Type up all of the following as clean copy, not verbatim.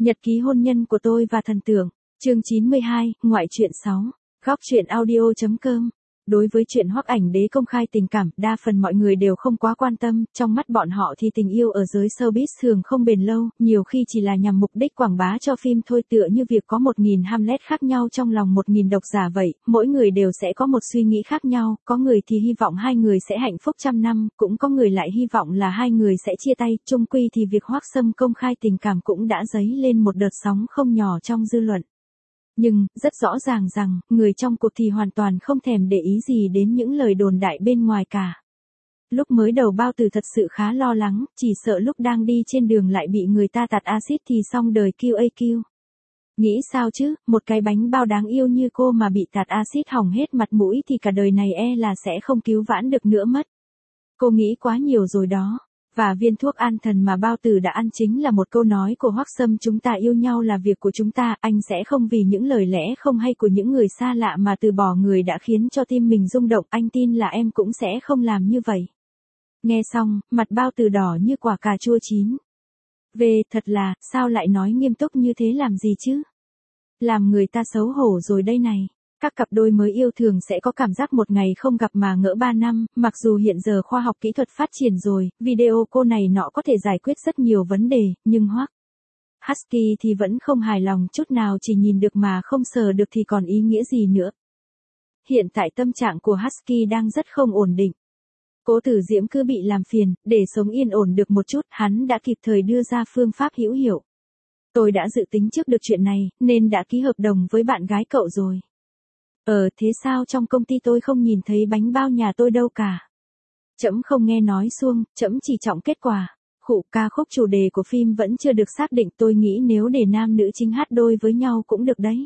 Nhật ký hôn nhân của tôi và thần tượng, chương 92, ngoại truyện 6, góc truyện audio.com. Đối với chuyện Hoắc Ảnh Đế công khai tình cảm, đa phần mọi người đều không quá quan tâm, trong mắt bọn họ thì tình yêu ở giới showbiz thường không bền lâu, nhiều khi chỉ là nhằm mục đích quảng bá cho phim thôi, tựa như việc có 1000 Hamlet khác nhau trong lòng 1000 độc giả vậy, mỗi người đều sẽ có một suy nghĩ khác nhau, có người thì hy vọng hai người sẽ hạnh phúc trăm năm, cũng có người lại hy vọng là hai người sẽ chia tay, chung quy thì việc Hoắc Sâm công khai tình cảm cũng đã dấy lên một đợt sóng không nhỏ trong dư luận. Nhưng, rất rõ ràng rằng, người trong cuộc thì hoàn toàn không thèm để ý gì đến những lời đồn đại bên ngoài cả. Lúc mới đầu Bao Tử thật sự khá lo lắng, chỉ sợ lúc đang đi trên đường lại bị người ta tạt axit thì xong đời QAQ. Nghĩ sao chứ, một cái bánh bao đáng yêu như cô mà bị tạt axit hỏng hết mặt mũi thì cả đời này là sẽ không cứu vãn được nữa mất. Cô nghĩ quá nhiều rồi đó. Và viên thuốc an thần mà Bao Tử đã ăn chính là một câu nói của Hoắc Sâm: chúng ta yêu nhau là việc của chúng ta, anh sẽ không vì những lời lẽ không hay của những người xa lạ mà từ bỏ người đã khiến cho tim mình rung động, anh tin là em cũng sẽ không làm như vậy. Nghe xong, mặt Bao Tử đỏ như quả cà chua chín. Thật là, sao lại nói nghiêm túc như thế làm gì chứ? Làm người ta xấu hổ rồi đây này. Các cặp đôi mới yêu thường sẽ có cảm giác một ngày không gặp mà ngỡ 3 năm, mặc dù hiện giờ khoa học kỹ thuật phát triển rồi, video cô này nọ có thể giải quyết rất nhiều vấn đề, nhưng Hoắc Husky thì vẫn không hài lòng chút nào, chỉ nhìn được mà không sờ được thì còn ý nghĩa gì nữa. Hiện tại tâm trạng của Husky đang rất không ổn định. Cố Tử Diễm cứ bị làm phiền, để sống yên ổn được một chút, hắn đã kịp thời đưa ra phương pháp hữu hiệu. Tôi đã dự tính trước được chuyện này, nên đã ký hợp đồng với bạn gái cậu rồi. Thế sao trong công ty tôi không nhìn thấy bánh bao nhà tôi đâu cả? Trẫm không nghe nói suông, trẫm chỉ trọng kết quả. Ca khúc chủ đề của phim vẫn chưa được xác định, tôi nghĩ nếu để nam nữ chính hát đôi với nhau cũng được đấy.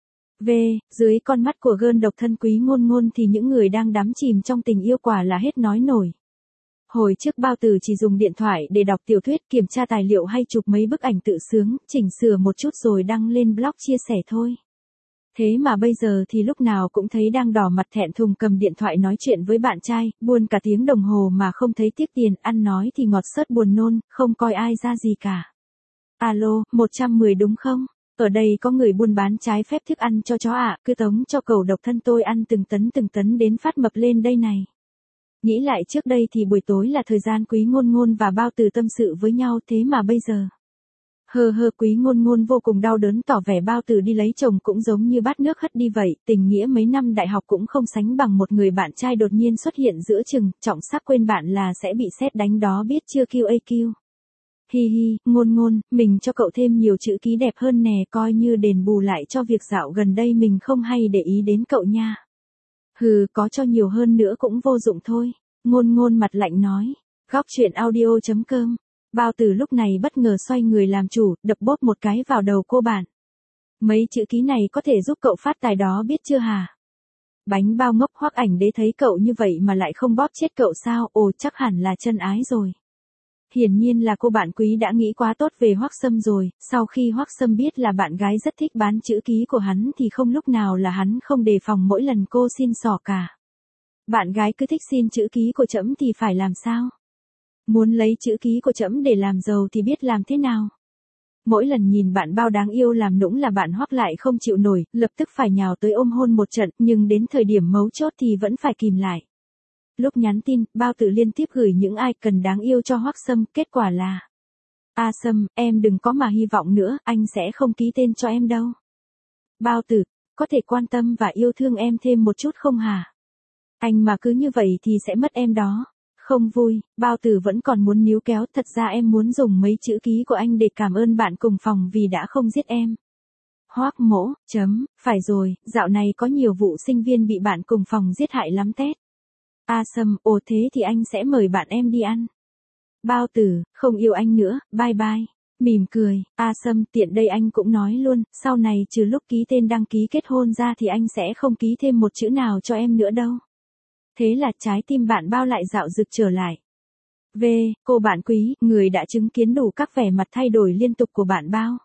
Dưới con mắt của gơn độc thân Quý Ngôn Ngôn thì những người đang đắm chìm trong tình yêu quả là hết nói nổi. Hồi trước Bao Tử chỉ dùng điện thoại để đọc tiểu thuyết, kiểm tra tài liệu hay chụp mấy bức ảnh tự sướng, chỉnh sửa một chút rồi đăng lên blog chia sẻ thôi. Thế mà bây giờ thì lúc nào cũng thấy đang đỏ mặt thẹn thùng cầm điện thoại nói chuyện với bạn trai, buồn cả tiếng đồng hồ mà không thấy tiếc tiền, ăn nói thì ngọt xớt buồn nôn, không coi ai ra gì cả. Alo, 110 đúng không? Ở đây có người buôn bán trái phép thức ăn cho chó ạ, cứ tống cho cẩu độc thân tôi ăn từng tấn đến phát mập lên đây này. Nghĩ lại trước đây thì buổi tối là thời gian Quý Ngôn Ngôn và Bao Tử tâm sự với nhau, thế mà bây giờ. Quý Ngôn Ngôn vô cùng đau đớn tỏ vẻ Bao Tử đi lấy chồng cũng giống như bát nước hất đi vậy, tình nghĩa mấy năm đại học cũng không sánh bằng một người bạn trai đột nhiên xuất hiện giữa chừng, trọng sắc quên bạn là sẽ bị sét đánh đó biết chưa QAQ. Ngôn Ngôn, mình cho cậu thêm nhiều chữ ký đẹp hơn nè, coi như đền bù lại cho việc dạo gần đây mình không hay để ý đến cậu nha. Có cho nhiều hơn nữa cũng vô dụng thôi, Ngôn Ngôn mặt lạnh nói. Góc truyện audio.com. Bao Tử lúc này bất ngờ xoay người làm chủ, đập bốp một cái vào đầu cô bạn. Mấy chữ ký này có thể giúp cậu phát tài đó biết chưa hả? Bánh bao ngốc, Hoắc Ảnh Đế thấy cậu như vậy mà lại không bóp chết cậu sao? Chắc hẳn là chân ái rồi. Hiển nhiên là cô bạn Quý đã nghĩ quá tốt về Hoắc Sâm rồi, sau khi Hoắc Sâm biết là bạn gái rất thích bán chữ ký của hắn thì không lúc nào là hắn không đề phòng mỗi lần cô xin xỏ cả. Bạn gái cứ thích xin chữ ký của trẫm thì phải làm sao? Muốn lấy chữ ký của trẫm để làm giàu thì biết làm thế nào? Mỗi lần nhìn bạn Bao đáng yêu làm nũng là bạn Hoắc lại không chịu nổi, lập tức phải nhào tới ôm hôn một trận, nhưng đến thời điểm mấu chốt thì vẫn phải kìm lại. Lúc nhắn tin, Bao Tử liên tiếp gửi những icon đáng yêu cho Hoắc Sâm, kết quả là: Sâm, em đừng có mà hy vọng nữa, anh sẽ không ký tên cho em đâu. Bao Tử, có thể quan tâm và yêu thương em thêm một chút không hả? Anh mà cứ như vậy thì sẽ mất em đó. Không vui, Bao Tử vẫn còn muốn níu kéo, thật ra em muốn dùng mấy chữ ký của anh để cảm ơn bạn cùng phòng vì đã không giết em. Hoắc Mỗ, phải rồi, dạo này có nhiều vụ sinh viên bị bạn cùng phòng giết hại lắm tét. Sâm, thế thì anh sẽ mời bạn em đi ăn. Bao Tử, không yêu anh nữa, bye bye. Mỉm cười, Sâm, tiện đây anh cũng nói luôn, sau này trừ lúc ký tên đăng ký kết hôn ra thì anh sẽ không ký thêm một chữ nào cho em nữa đâu. Thế là trái tim bạn Bao lại dạo dực trở lại. Cô bạn Quý, người đã chứng kiến đủ các vẻ mặt thay đổi liên tục của bạn Bao.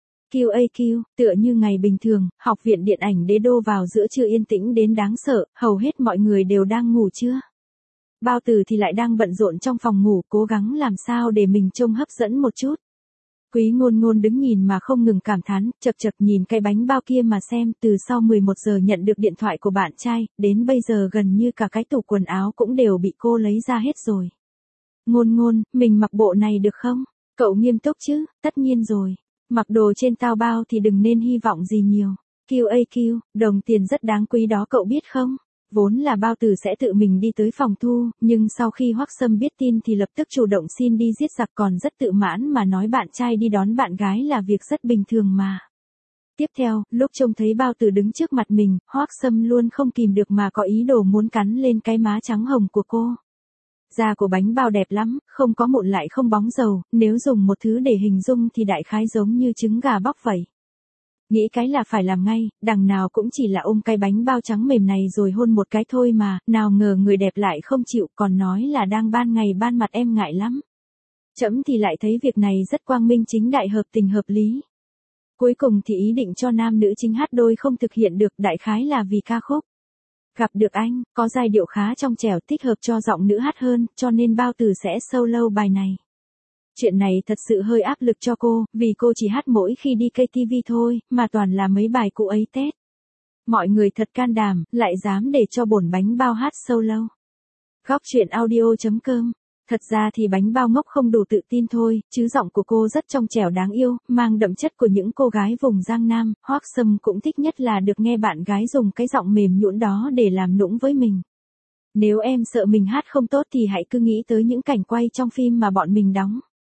QAQ, tựa như ngày bình thường, học viện điện ảnh Đế Đô vào giữa trưa yên tĩnh đến đáng sợ, hầu hết mọi người đều đang ngủ trưa. Bao Tử thì lại đang bận rộn trong phòng ngủ, cố gắng làm sao để mình trông hấp dẫn một chút. Quý Ngôn Ngôn đứng nhìn mà không ngừng cảm thán, chật chật nhìn cái bánh bao kia mà xem, từ sau 11 giờ nhận được điện thoại của bạn trai, đến bây giờ gần như cả cái tủ quần áo cũng đều bị cô lấy ra hết rồi. Ngôn Ngôn, mình mặc bộ này được không? Cậu nghiêm túc chứ? Tất nhiên rồi. Mặc đồ trên tao bao thì đừng nên hy vọng gì nhiều. QAQ, đồng tiền rất đáng quý đó cậu biết không? Vốn là Bao Tử sẽ tự mình đi tới phòng thu, nhưng sau khi Hoắc Sâm biết tin thì lập tức chủ động xin đi giết giặc, còn rất tự mãn mà nói bạn trai đi đón bạn gái là việc rất bình thường mà. Tiếp theo, lúc trông thấy Bao Tử đứng trước mặt mình, Hoắc Sâm luôn không kìm được mà có ý đồ muốn cắn lên cái má trắng hồng của cô. Da của bánh bao đẹp lắm, không có mụn lại không bóng dầu, nếu dùng một thứ để hình dung thì đại khái giống như trứng gà bóc vậy. Nghĩ cái là phải làm ngay, đằng nào cũng chỉ là ôm cái bánh bao trắng mềm này rồi hôn một cái thôi mà, nào ngờ người đẹp lại không chịu, còn nói là đang ban ngày ban mặt em ngại lắm. Trẫm thì lại thấy việc này rất quang minh chính đại, hợp tình hợp lý. Cuối cùng thì ý định cho nam nữ chính hát đôi không thực hiện được, đại khái là vì ca khúc Gặp Được Anh, có giai điệu khá trong trẻo, thích hợp cho giọng nữ hát hơn, cho nên Bao Tử sẽ solo bài này. Chuyện này thật sự hơi áp lực cho cô, vì cô chỉ hát mỗi khi đi KTV thôi, mà toàn là mấy bài cũ ấy Tết. Mọi người thật can đảm, lại dám để cho bổn bánh bao hát solo. Góc truyện audio.com. Thật ra thì bánh bao ngốc không đủ tự tin thôi, chứ giọng của cô rất trong trẻo đáng yêu, mang đậm chất của những cô gái vùng Giang Nam. Hoắc Sâm cũng thích nhất là được nghe bạn gái dùng cái giọng mềm nhũn đó để làm nũng với mình. Nếu em sợ mình hát không tốt thì hãy cứ nghĩ tới những cảnh quay trong phim mà bọn mình đóng.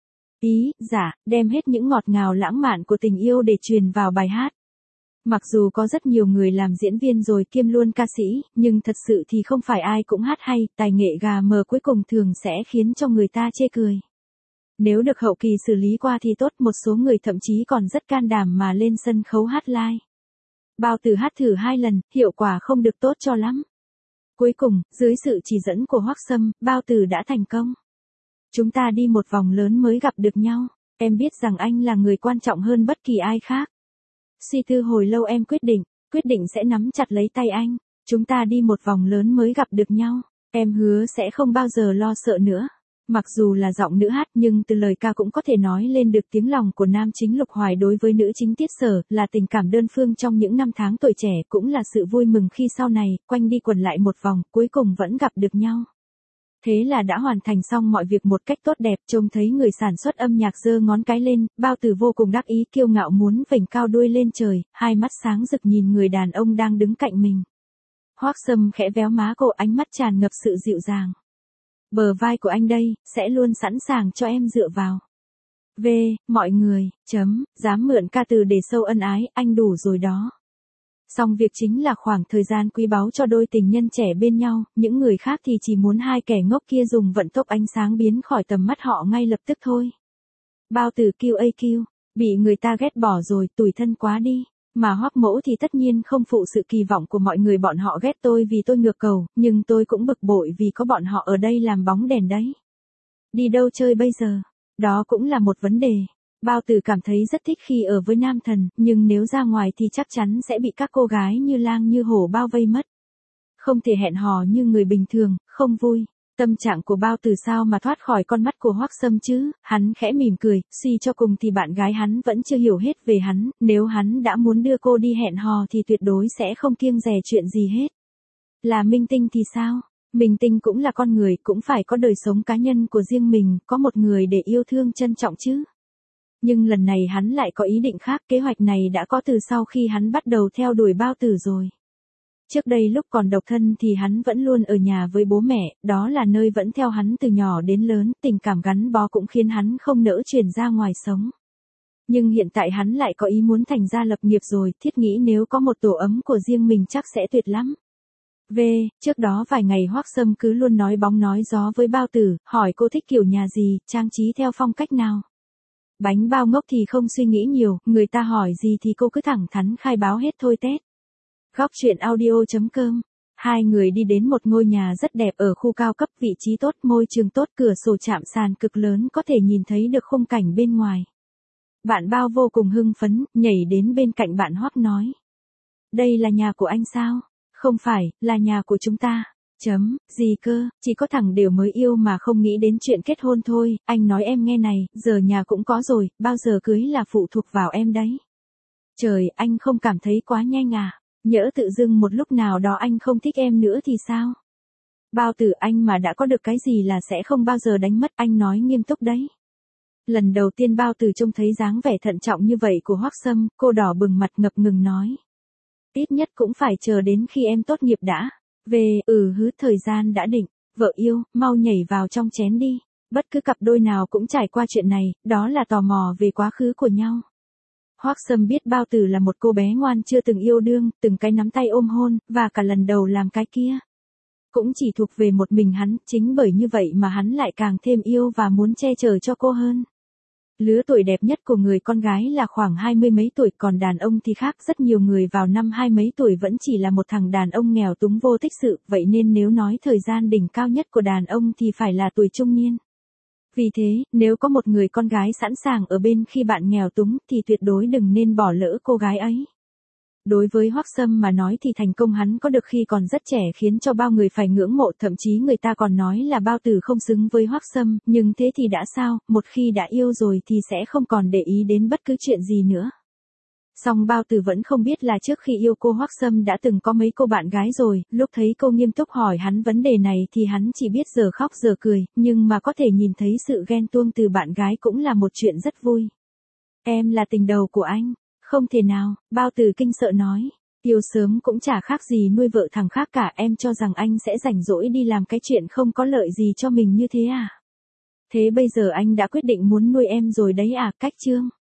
Đem hết những ngọt ngào lãng mạn của tình yêu để truyền vào bài hát. Mặc dù có rất nhiều người làm diễn viên rồi kiêm luôn ca sĩ, nhưng thật sự thì không phải ai cũng hát hay, tài nghệ gà mờ cuối cùng thường sẽ khiến cho người ta chê cười. Nếu được hậu kỳ xử lý qua thì tốt, một số người thậm chí còn rất can đảm mà lên sân khấu hát live. Bao Tử hát thử 2 lần, hiệu quả không được tốt cho lắm. Cuối cùng, dưới sự chỉ dẫn của Hoắc Sâm, Bao Tử đã thành công. Chúng ta đi một vòng lớn mới gặp được nhau. Em biết rằng anh là người quan trọng hơn bất kỳ ai khác. Suy tư hồi lâu em quyết định sẽ nắm chặt lấy tay anh. Chúng ta đi một vòng lớn mới gặp được nhau. Em hứa sẽ không bao giờ lo sợ nữa. Mặc dù là giọng nữ hát nhưng từ lời ca cũng có thể nói lên được tiếng lòng của nam chính Lục Hoài đối với nữ chính Tiết Sở, là tình cảm đơn phương trong những năm tháng tuổi trẻ, cũng là sự vui mừng khi sau này, quanh đi quẩn lại một vòng, cuối cùng vẫn gặp được nhau. Thế là đã hoàn thành xong mọi việc một cách tốt đẹp, trông thấy người sản xuất âm nhạc giơ ngón cái lên, Bao Tử vô cùng đắc ý kiêu ngạo muốn vểnh cao đuôi lên trời, hai mắt sáng rực nhìn người đàn ông đang đứng cạnh mình. Hoắc Sâm khẽ véo má cô, ánh mắt tràn ngập sự dịu dàng. Bờ vai của anh đây, sẽ luôn sẵn sàng cho em dựa vào. Mọi người, dám mượn ca từ để sâu ân ái, anh đủ rồi đó. Xong việc chính là khoảng thời gian quý báu cho đôi tình nhân trẻ bên nhau, những người khác thì chỉ muốn hai kẻ ngốc kia dùng vận tốc ánh sáng biến khỏi tầm mắt họ ngay lập tức thôi. Bao Tử QAQ, bị người ta ghét bỏ rồi, tủi thân quá đi. Mà Hoắc Mẫu thì tất nhiên không phụ sự kỳ vọng của mọi người, bọn họ ghét tôi vì tôi ngược cầu, nhưng tôi cũng bực bội vì có bọn họ ở đây làm bóng đèn đấy. Đi đâu chơi bây giờ? Đó cũng là một vấn đề. Bao Tử cảm thấy rất thích khi ở với nam thần, nhưng nếu ra ngoài thì chắc chắn sẽ bị các cô gái như lang như hổ bao vây mất. Không thể hẹn hò như người bình thường, không vui. Tâm trạng của Bao Tử sao mà thoát khỏi con mắt của Hoắc Sâm chứ, hắn khẽ mỉm cười, suy cho cùng thì bạn gái hắn vẫn chưa hiểu hết về hắn, nếu hắn đã muốn đưa cô đi hẹn hò thì tuyệt đối sẽ không kiêng dè chuyện gì hết. Là minh tinh thì sao? Minh tinh cũng là con người, cũng phải có đời sống cá nhân của riêng mình, có một người để yêu thương trân trọng chứ. Nhưng lần này hắn lại có ý định khác, kế hoạch này đã có từ sau khi hắn bắt đầu theo đuổi Bao Tử rồi. Trước đây lúc còn độc thân thì hắn vẫn luôn ở nhà với bố mẹ, đó là nơi vẫn theo hắn từ nhỏ đến lớn, tình cảm gắn bó cũng khiến hắn không nỡ chuyển ra ngoài sống. Nhưng hiện tại hắn lại có ý muốn thành gia lập nghiệp rồi, thiết nghĩ nếu có một tổ ấm của riêng mình chắc sẽ tuyệt lắm. Trước đó vài ngày Hoắc Sâm cứ luôn nói bóng nói gió với Bao Tử, hỏi cô thích kiểu nhà gì, trang trí theo phong cách nào. Bánh bao ngốc thì không suy nghĩ nhiều, người ta hỏi gì thì cô cứ thẳng thắn khai báo hết thôi Tết. Góc truyện audio.com. Hai người đi đến một ngôi nhà rất đẹp ở khu cao cấp, vị trí tốt, môi trường tốt, cửa sổ chạm sàn cực lớn, có thể nhìn thấy được khung cảnh bên ngoài. Bạn Bao vô cùng hưng phấn, nhảy đến bên cạnh bạn Hoắc nói. Đây là nhà của anh sao? Không phải, là nhà của chúng ta. Gì cơ, chỉ có thằng đều mới yêu mà không nghĩ đến chuyện kết hôn thôi, anh nói em nghe này, giờ nhà cũng có rồi, bao giờ cưới là phụ thuộc vào em đấy. Trời, anh không cảm thấy quá nhanh à, nhỡ tự dưng một lúc nào đó anh không thích em nữa thì sao? Bao Tử, anh mà đã có được cái gì là sẽ không bao giờ đánh mất, anh nói nghiêm túc đấy. Lần đầu tiên Bao Tử trông thấy dáng vẻ thận trọng như vậy của Hoắc Sâm, cô đỏ bừng mặt ngập ngừng nói. Ít nhất cũng phải chờ đến khi em tốt nghiệp đã. Thời gian đã định, vợ yêu, mau nhảy vào trong chén đi. Bất cứ cặp đôi nào cũng trải qua chuyện này, đó là tò mò về quá khứ của nhau. Hoắc Sâm biết Bao Tử là một cô bé ngoan chưa từng yêu đương, từng cái nắm tay ôm hôn, và cả lần đầu làm cái kia. Cũng chỉ thuộc về một mình hắn, chính bởi như vậy mà hắn lại càng thêm yêu và muốn che chở cho cô hơn. Lứa tuổi đẹp nhất của người con gái là khoảng 20 mấy tuổi, còn đàn ông thì khác, rất nhiều người vào năm 20 mấy tuổi vẫn chỉ là một thằng đàn ông nghèo túng vô tích sự, vậy nên nếu nói thời gian đỉnh cao nhất của đàn ông thì phải là tuổi trung niên. Vì thế, nếu có một người con gái sẵn sàng ở bên khi bạn nghèo túng thì tuyệt đối đừng nên bỏ lỡ cô gái ấy. Đối với Hoắc Sâm mà nói thì thành công hắn có được khi còn rất trẻ khiến cho bao người phải ngưỡng mộ, thậm chí người ta còn nói là Bao Tử không xứng với Hoắc Sâm, nhưng thế thì đã sao, một khi đã yêu rồi thì sẽ không còn để ý đến bất cứ chuyện gì nữa. Song Bao Tử vẫn không biết là trước khi yêu cô Hoắc Sâm đã từng có mấy cô bạn gái rồi, lúc thấy cô nghiêm túc hỏi hắn vấn đề này thì hắn chỉ biết giờ khóc giờ cười, nhưng mà có thể nhìn thấy sự ghen tuông từ bạn gái cũng là một chuyện rất vui. Em là tình đầu của anh. Không thể nào, Bao Tử kinh sợ nói. Yêu sớm cũng chả khác gì nuôi vợ thằng khác cả, em cho rằng anh sẽ rảnh rỗi đi làm cái chuyện không có lợi gì cho mình như thế à? Thế bây giờ anh đã quyết định muốn nuôi em rồi đấy à, cách chương.